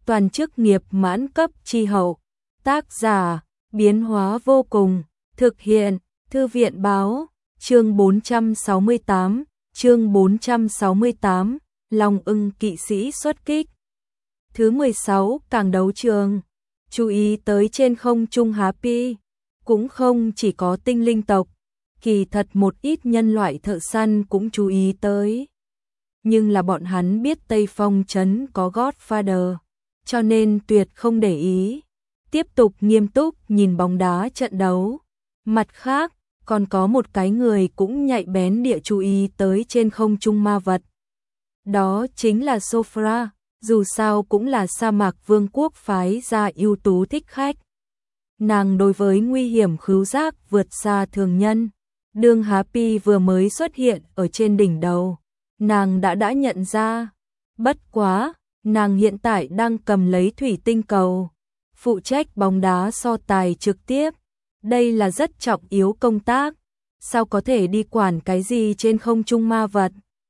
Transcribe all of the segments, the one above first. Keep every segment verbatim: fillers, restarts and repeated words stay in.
toàn chức nghiệp mãn cấp chi hậu. Tác giả, biến hóa vô cùng, thực hiện, Thư viện báo, chương bốn trăm sáu mươi tám, chương bốn trăm sáu mươi tám, Long ưng kỵ sĩ xuất kích. Thứ mười sáu, càng đấu trường, chú ý tới trên không trung Happy, cũng không chỉ có tinh linh tộc, kỳ thật một ít nhân loại thợ săn cũng chú ý tới. Nhưng là bọn hắn biết Tây Phong trấn có Godfather, cho nên tuyệt không để ý, tiếp tục nghiêm túc nhìn bóng đá trận đấu. Mặt khác, còn có một cái người cũng nhạy bén địa chú ý tới trên không trung ma vật. Đó chính là Sofra, dù sao cũng là sa mạc vương quốc phái ra ưu tú thích khách. Nàng đối với nguy hiểm khứu giác vượt xa thường nhân. Đường Happy vừa mới xuất hiện ở trên đỉnh đầu, nàng đã đã nhận ra. Bất quá, nàng hiện tại đang cầm lấy thủy tinh cầu, phụ trách bóng đá so tài trực tiếp. Đây là rất trọng yếu công tác, sao có thể đi quản cái gì trên không trung ma vật.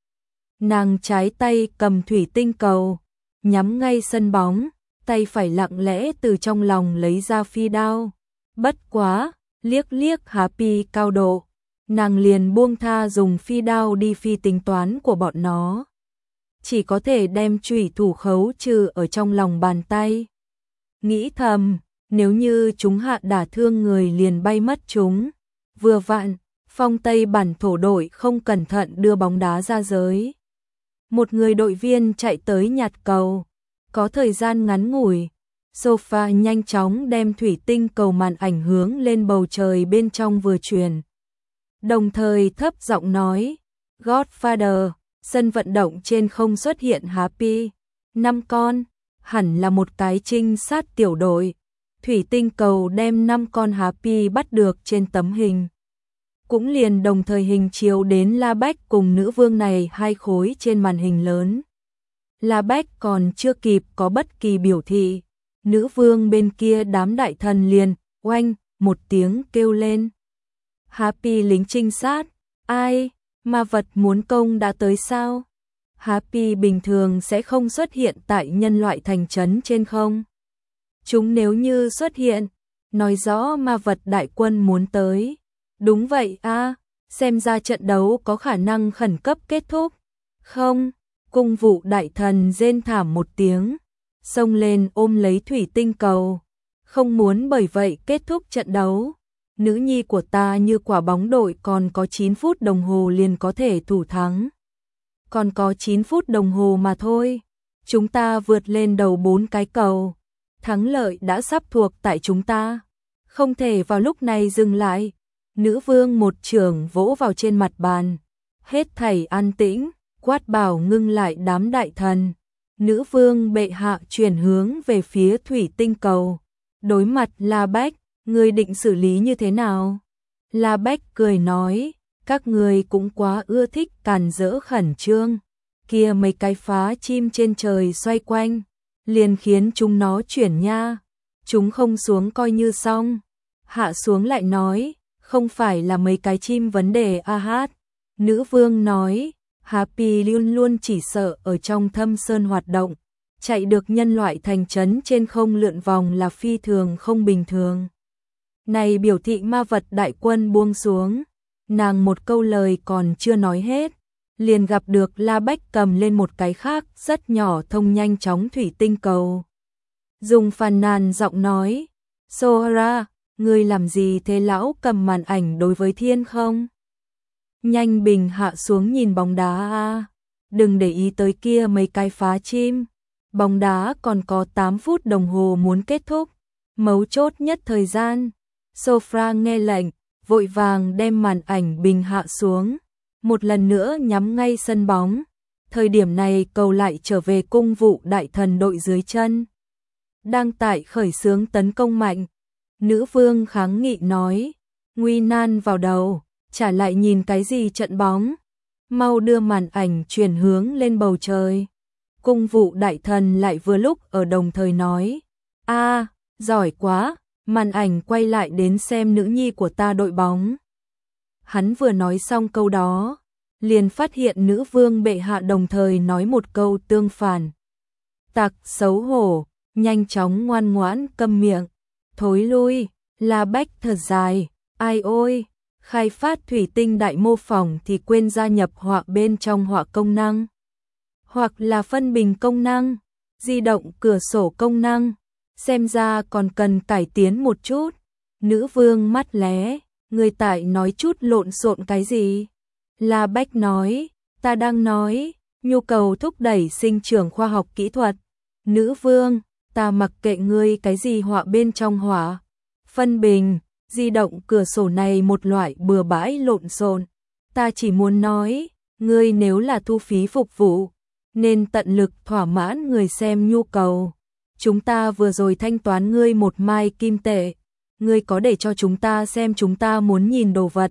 Nàng trái tay cầm thủy tinh cầu, nhắm ngay sân bóng, tay phải lặng lẽ từ trong lòng lấy ra phi đao. Bất quá, liếc liếc Happy cao độ, nàng liền buông tha dùng phi đao đi phi tính toán của bọn nó. Chỉ có thể đem chủy thủ khấu trừ ở trong lòng bàn tay. Nghĩ thầm, nếu như chúng hạ đả thương người liền bay mất chúng. Vừa vặn, phong Tây bản thổ đội không cẩn thận đưa bóng đá ra giới. Một người đội viên chạy tới nhặt cầu, có thời gian ngắn ngủi. Sofa nhanh chóng đem thủy tinh cầu màn ảnh hướng lên bầu trời bên trong vừa truyền. Đồng thời thấp giọng nói, Godfather, sân vận động trên không xuất hiện Happy. Năm con, hẳn là một cái trinh sát tiểu đội. Thủy tinh cầu đem năm con Happy bắt được trên tấm hình. Cũng liền đồng thời hình chiếu đến La Bách cùng nữ vương này hai khối trên màn hình lớn. La Bách còn chưa kịp có bất kỳ biểu thị. Nữ vương bên kia đám đại thần liền, oanh, một tiếng kêu lên. Happy lính trinh sát, ai, ma vật muốn công đã tới sao? Happy bình thường sẽ không xuất hiện tại nhân loại thành trấn trên không. Chúng nếu như xuất hiện, nói rõ ma vật đại quân muốn tới. Đúng vậy a, à, xem ra trận đấu có khả năng khẩn cấp kết thúc. Không, cung vụ đại thần rên thảm một tiếng, xông lên ôm lấy thủy tinh cầu. Không muốn bởi vậy kết thúc trận đấu. Nữ nhi của ta như quả bóng đội còn có chín phút đồng hồ liền có thể thủ thắng. Còn có chín phút đồng hồ mà thôi. Chúng ta vượt lên đầu bốn cái cầu. Thắng lợi đã sắp thuộc tại chúng ta. Không thể vào lúc này dừng lại. Nữ vương một chưởng vỗ vào trên mặt bàn. Hết thảy an tĩnh, quát bảo ngưng lại đám đại thần. Nữ vương bệ hạ chuyển hướng về phía thủy tinh cầu. Đối mặt La Bách, người định xử lý như thế nào? La Bách cười nói, các người cũng quá ưa thích càn rỡ khẩn trương. Kia mấy cái phá chim trên trời xoay quanh, liền khiến chúng nó chuyển nha. Chúng không xuống coi như xong. Hạ xuống lại nói, không phải là mấy cái chim vấn đề a hát. Nữ vương nói, Happy luôn luôn chỉ sợ ở trong thâm sơn hoạt động. Chạy được nhân loại thành trấn trên không lượn vòng là phi thường không bình thường. Này biểu thị ma vật đại quân buông xuống. Nàng một câu lời còn chưa nói hết, liền gặp được La Bách cầm lên một cái khác rất nhỏ thông nhanh chóng thủy tinh cầu. Dùng phàn nàn giọng nói, Sohra, ngươi làm gì thế lão cầm màn ảnh đối với thiên không? Nhanh bình hạ xuống nhìn bóng đá a, đừng để ý tới kia mấy cái phá chim. Bóng đá còn có tám phút đồng hồ muốn kết thúc, mấu chốt nhất thời gian. Sofra nghe lệnh, vội vàng đem màn ảnh bình hạ xuống, một lần nữa nhắm ngay sân bóng. Thời điểm này cầu lại trở về cung vụ đại thần đội dưới chân. Đang tại khởi xướng tấn công mạnh. Nữ vương kháng nghị nói, nguy nan vào đầu, trả lại nhìn cái gì trận bóng. Mau đưa màn ảnh chuyển hướng lên bầu trời. Cung vụ đại thần lại vừa lúc ở đồng thời nói, a, giỏi quá, màn ảnh quay lại đến xem nữ nhi của ta đội bóng. Hắn vừa nói xong câu đó, liền phát hiện nữ vương bệ hạ đồng thời nói một câu tương phản. Tặc xấu hổ, nhanh chóng ngoan ngoãn câm miệng, thối lui. La Bách thở dài, ai ôi, khai phát thủy tinh đại mô phỏng thì quên gia nhập họa bên trong họa công năng, hoặc là phân bình công năng, di động cửa sổ công năng, xem ra còn cần cải tiến một chút. Nữ vương mắt lé, người tại nói chút lộn xộn cái gì? La Bách nói, ta đang nói, nhu cầu thúc đẩy sinh trưởng khoa học kỹ thuật. Nữ vương, ta mặc kệ ngươi cái gì họa bên trong họa. Phân bình, di động cửa sổ này một loại bừa bãi lộn xộn. Ta chỉ muốn nói, ngươi nếu là thu phí phục vụ, nên tận lực thỏa mãn người xem nhu cầu. Chúng ta vừa rồi thanh toán ngươi một mai kim tệ, ngươi có để cho chúng ta xem chúng ta muốn nhìn đồ vật.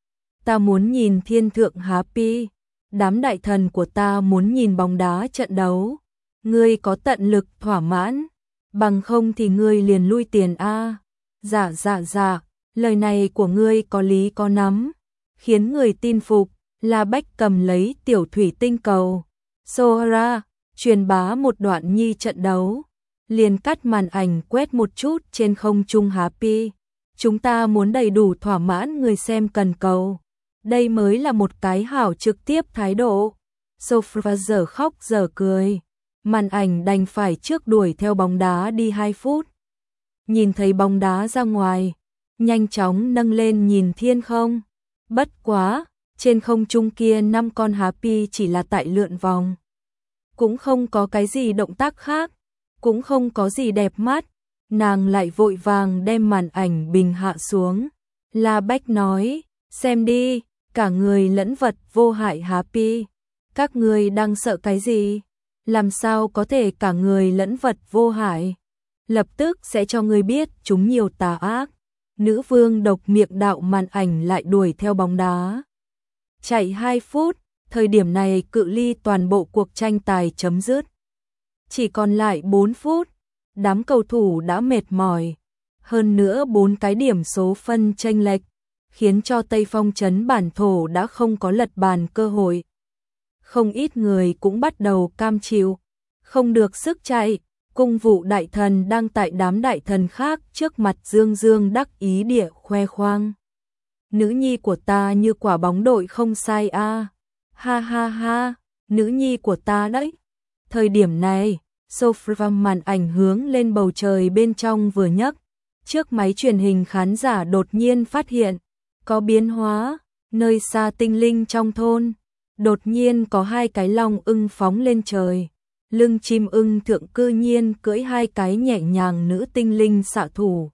Ta muốn nhìn thiên thượng Happy, đám đại thần của ta muốn nhìn bóng đá trận đấu. Ngươi có tận lực thỏa mãn, bằng không thì ngươi liền lui tiền a. Dạ dạ dạ, lời này của ngươi có lý có nắm, khiến người tin phục. La Bách cầm lấy tiểu thủy tinh cầu Sora, truyền bá một đoạn nhi trận đấu, liền cắt màn ảnh quét một chút trên không trung Happy. Chúng ta muốn đầy đủ thỏa mãn người xem cần cầu. Đây mới là một cái hảo trực tiếp thái độ. Sofra giờ khóc giờ cười. Màn ảnh đành phải trước đuổi theo bóng đá đi hai phút. Nhìn thấy bóng đá ra ngoài, nhanh chóng nâng lên nhìn thiên không. Bất quá, trên không trung kia năm con Happy chỉ là tại lượn vòng. Cũng không có cái gì động tác khác, cũng không có gì đẹp mắt. Nàng lại vội vàng đem màn ảnh bình hạ xuống. La Bách nói, xem đi, cả người lẫn vật vô hại Happy. Các người đang sợ cái gì? Làm sao có thể cả người lẫn vật vô hại? Lập tức sẽ cho người biết chúng nhiều tà ác. Nữ vương độc miệng đạo màn ảnh lại đuổi theo bóng đá. Chạy hai phút, thời điểm này cự ly toàn bộ cuộc tranh tài chấm dứt. Chỉ còn lại bốn phút, đám cầu thủ đã mệt mỏi. Hơn nữa bốn cái điểm số phân chênh lệch, khiến cho Tây Phong trấn bản thổ đã không có lật bàn cơ hội. Không ít người cũng bắt đầu cam chịu, không được sức chạy. Cung vụ đại thần đang tại đám đại thần khác trước mặt dương dương đắc ý địa khoe khoang. Nữ nhi của ta như quả bóng đội không sai a. À. Ha ha ha, nữ nhi của ta đấy. Thời điểm này, Sofra màn ảnh hướng lên bầu trời bên trong vừa nhấc, trước máy truyền hình khán giả đột nhiên phát hiện có biến hóa, nơi xa tinh linh trong thôn, đột nhiên có hai cái long ưng phóng lên trời. Lưng chim ưng thượng cư nhiên cưỡi hai cái nhẹ nhàng nữ tinh linh xạ thủ.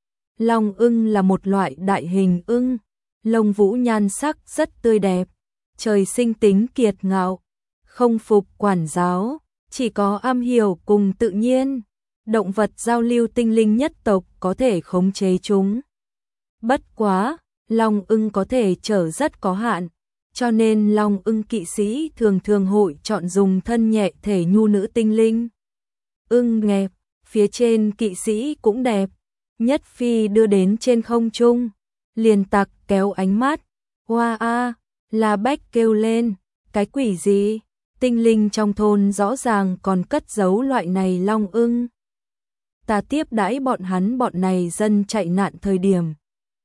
Long ưng là một loại đại hình ưng, lông vũ nhan sắc rất tươi đẹp, trời sinh tính kiệt ngạo, không phục quản giáo, chỉ có am hiểu cùng tự nhiên. Động vật giao lưu tinh linh nhất tộc có thể khống chế chúng. Bất quá, long ưng có thể trở rất có hạn. Cho nên long ưng kỵ sĩ thường thường hội chọn dùng thân nhẹ thể nhu nữ tinh linh. Ưng nghẹp, phía trên kỵ sĩ cũng đẹp. Nhất phi đưa đến trên không trung, liền tặc kéo ánh mắt. Hoa a, La Bách kêu lên, cái quỷ gì? Tinh linh trong thôn rõ ràng còn cất giấu loại này long ưng. Ta tiếp đãi bọn hắn bọn này dân chạy nạn thời điểm.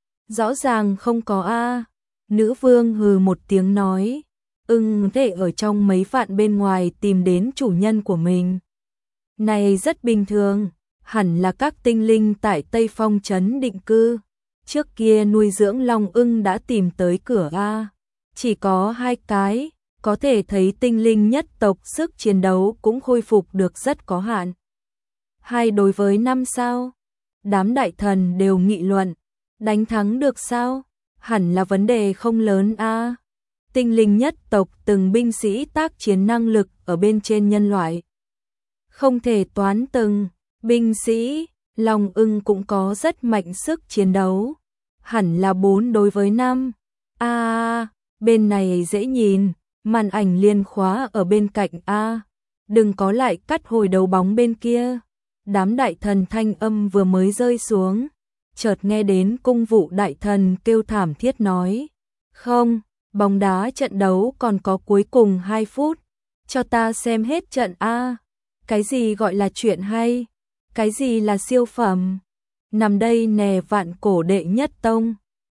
Rõ ràng không có a. Nữ vương hừ một tiếng nói, ưng thể ở trong mấy vạn bên ngoài tìm đến chủ nhân của mình. Này rất bình thường, hẳn là các tinh linh tại Tây Phong trấn định cư. Trước kia nuôi dưỡng long ưng đã tìm tới cửa a. Chỉ có hai cái, có thể thấy tinh linh nhất tộc sức chiến đấu cũng khôi phục được rất có hạn. Hai đối với năm sao? Đám đại thần đều nghị luận, đánh thắng được sao? Hẳn là vấn đề không lớn a. À. Tinh linh nhất tộc từng binh sĩ tác chiến năng lực ở bên trên nhân loại. Không thể toán từng binh sĩ, long ưng cũng có rất mạnh sức chiến đấu. Hẳn là bốn đối với năm. A, à, bên này dễ nhìn, màn ảnh liên khóa ở bên cạnh a. À. Đừng có lại cắt hồi đầu bóng bên kia. Đám đại thần thanh âm vừa mới rơi xuống, chợt nghe đến cung vụ đại thần kêu thảm thiết nói, không, bóng đá trận đấu còn có cuối cùng hai phút, cho ta xem hết trận a. Cái gì gọi là chuyện hay? Cái gì là siêu phẩm? Nằm đây nè vạn cổ đệ nhất tông.